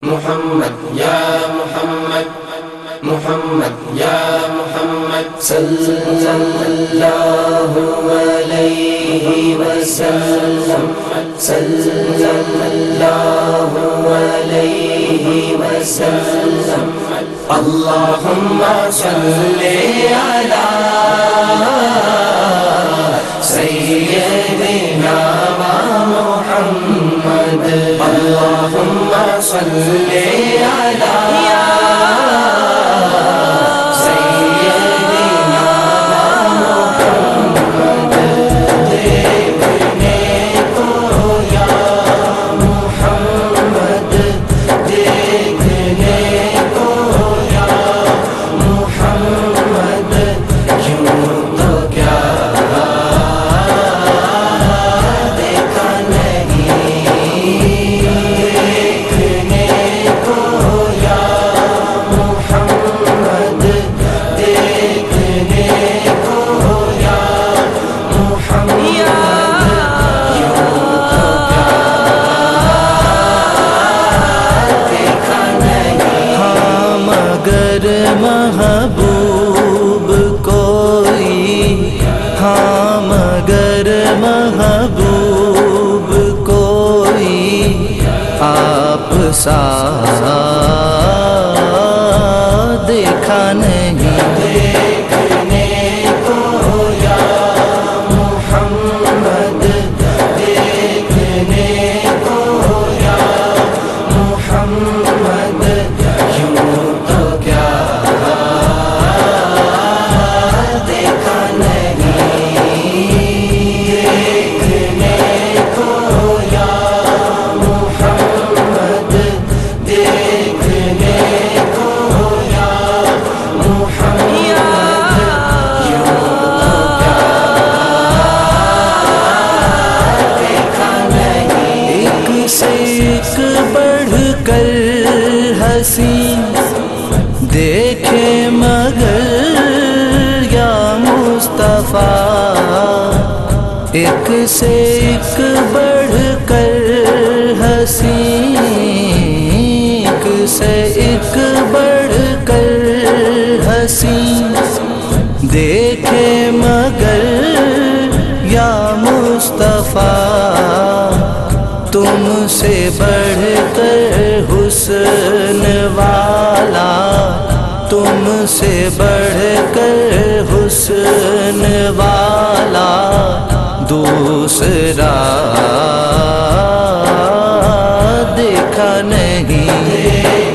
محمد یا محمد محمد یا محمد صلی اللہ علیہ وسلم صلی اللہ علیہ وسلم اللہم صلی علی سیدنا محمد اللہم صلی علی محبوب کوئی ہاں مگر محبوب کوئی آپ سا دیکھا نہیں دیکھے مگر یا مصطفیٰ ایک سے ایک بڑھ کر حسین ایک سے ایک بڑھ کر حسین دیکھے مگر یا مصطفیٰ تم سے بڑھ کر حسن والا تم سے بڑھ کر حسن والا دوسرا دیکھا نہیں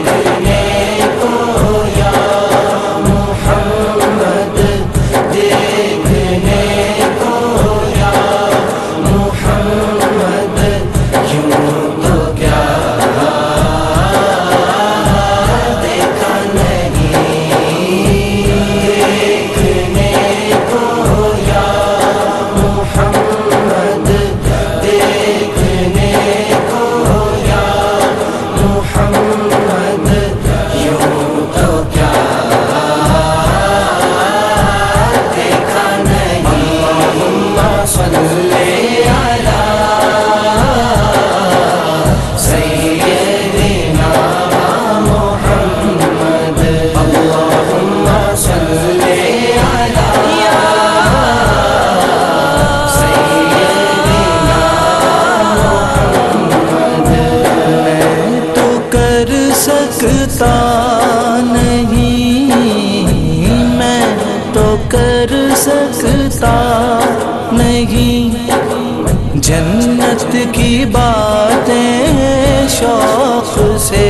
میں تو کر سکتا نہیں جنت کی باتیں شوق سے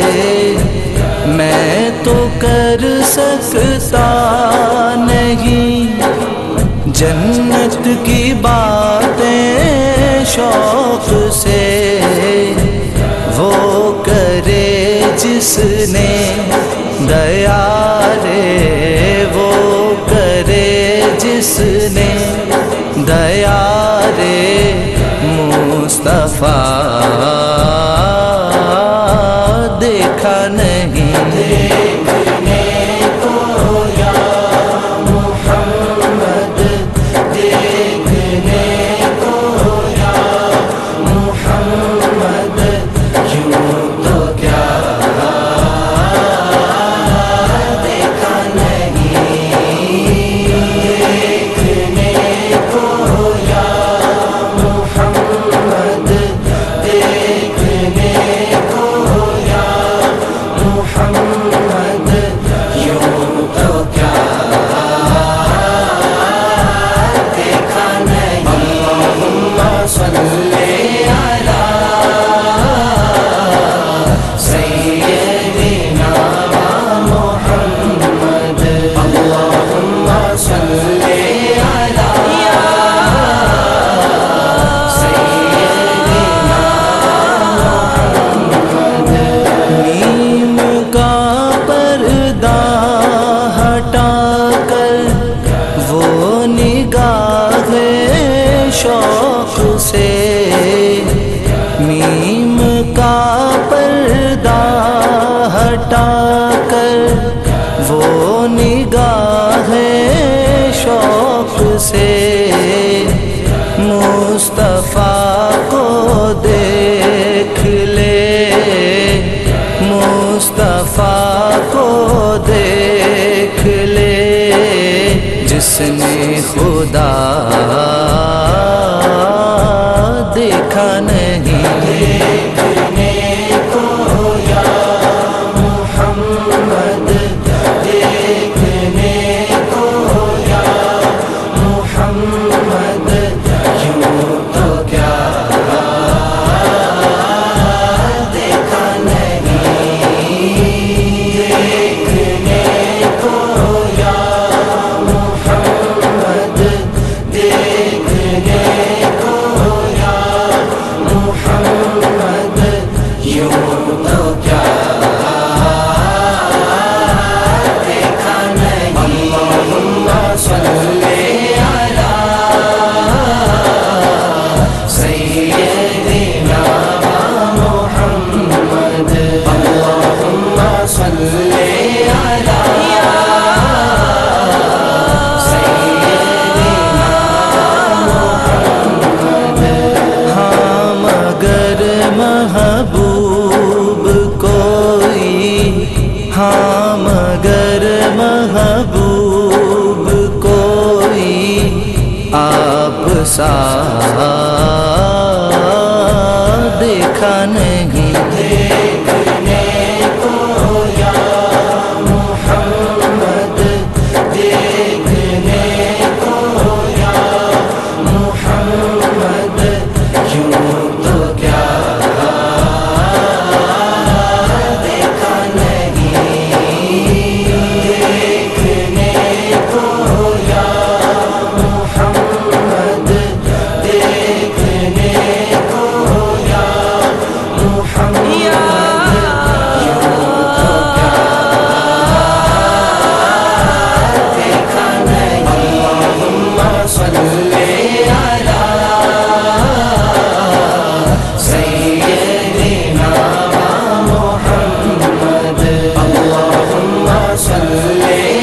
میں تو کر سکتا نہیں جنت کی باتیں شوق سے وہ کرے جس نے دیا رے وہ کرے جس نے دیا رے مصطفیٰ دیکھا نہیں محمد یوں تو کیا جس نے خدا دیکھا نہیں، دیکھنے کو یا محمد، دیکھنے کو یا محمد، یوں تو کیا دیکھا نہیں، دیکھنے کو یا محمد، دیکھنے کو یا محمد، یوں تو کیا دیکھا نہیں۔ اللہم صلی علی سیدنا محمد، اللہم صلی علی سیدنا محمد۔ ہاں مگر محبوب کوئی، ہاں مگر محبوب کوئی آپ سا دیکھا نہیں، دیکھنے کو یا محمد، دیکھنے کو یا محمد، یوں تو کیا دیکھا نہیں، دیکھنے کو یا محمد، دیکھنے کو یا محمد، یوں تو کیا دیکھا نہیں۔ اللہم صلی علی سیدنا محمد، اللہم صلی